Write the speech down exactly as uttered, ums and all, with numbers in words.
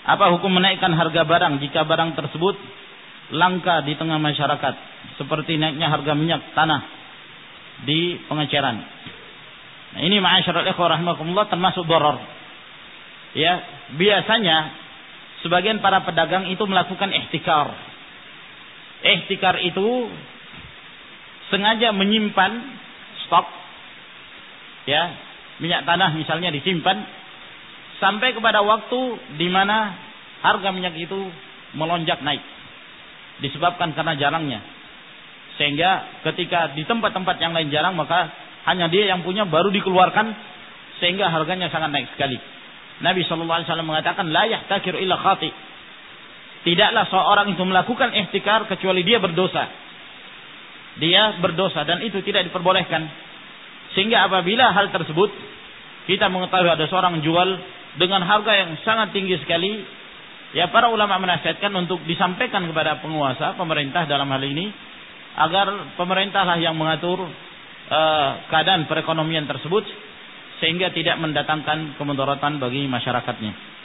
Apa hukum menaikkan harga barang jika barang tersebut langka di tengah masyarakat, seperti naiknya harga minyak tanah di pengeceran? Nah, ini ma'asyiral ikhwah rahimakumullah termasuk dharar. Ya, biasanya sebagian para pedagang itu melakukan ihtikar. Ihtikar itu sengaja menyimpan stok, ya, minyak tanah misalnya disimpan sampai kepada waktu di mana harga minyak itu melonjak naik, disebabkan karena jarangnya. Sehingga ketika di tempat-tempat yang lain jarang, maka hanya dia yang punya baru dikeluarkan, sehingga harganya sangat naik sekali. Nabi shallallahu alaihi wasallam mengatakan, la yahtakiru illa khati. Tidaklah seorang itu melakukan ihtikar kecuali dia berdosa. Dia berdosa dan itu tidak diperbolehkan. Sehingga apabila hal tersebut kita mengetahui ada seorang jual dengan harga yang sangat tinggi sekali, ya para ulama menasihatkan untuk disampaikan kepada penguasa, pemerintah dalam hal ini, agar pemerintahlah yang mengatur uh, keadaan perekonomian tersebut sehingga tidak mendatangkan kemudaratan bagi masyarakatnya.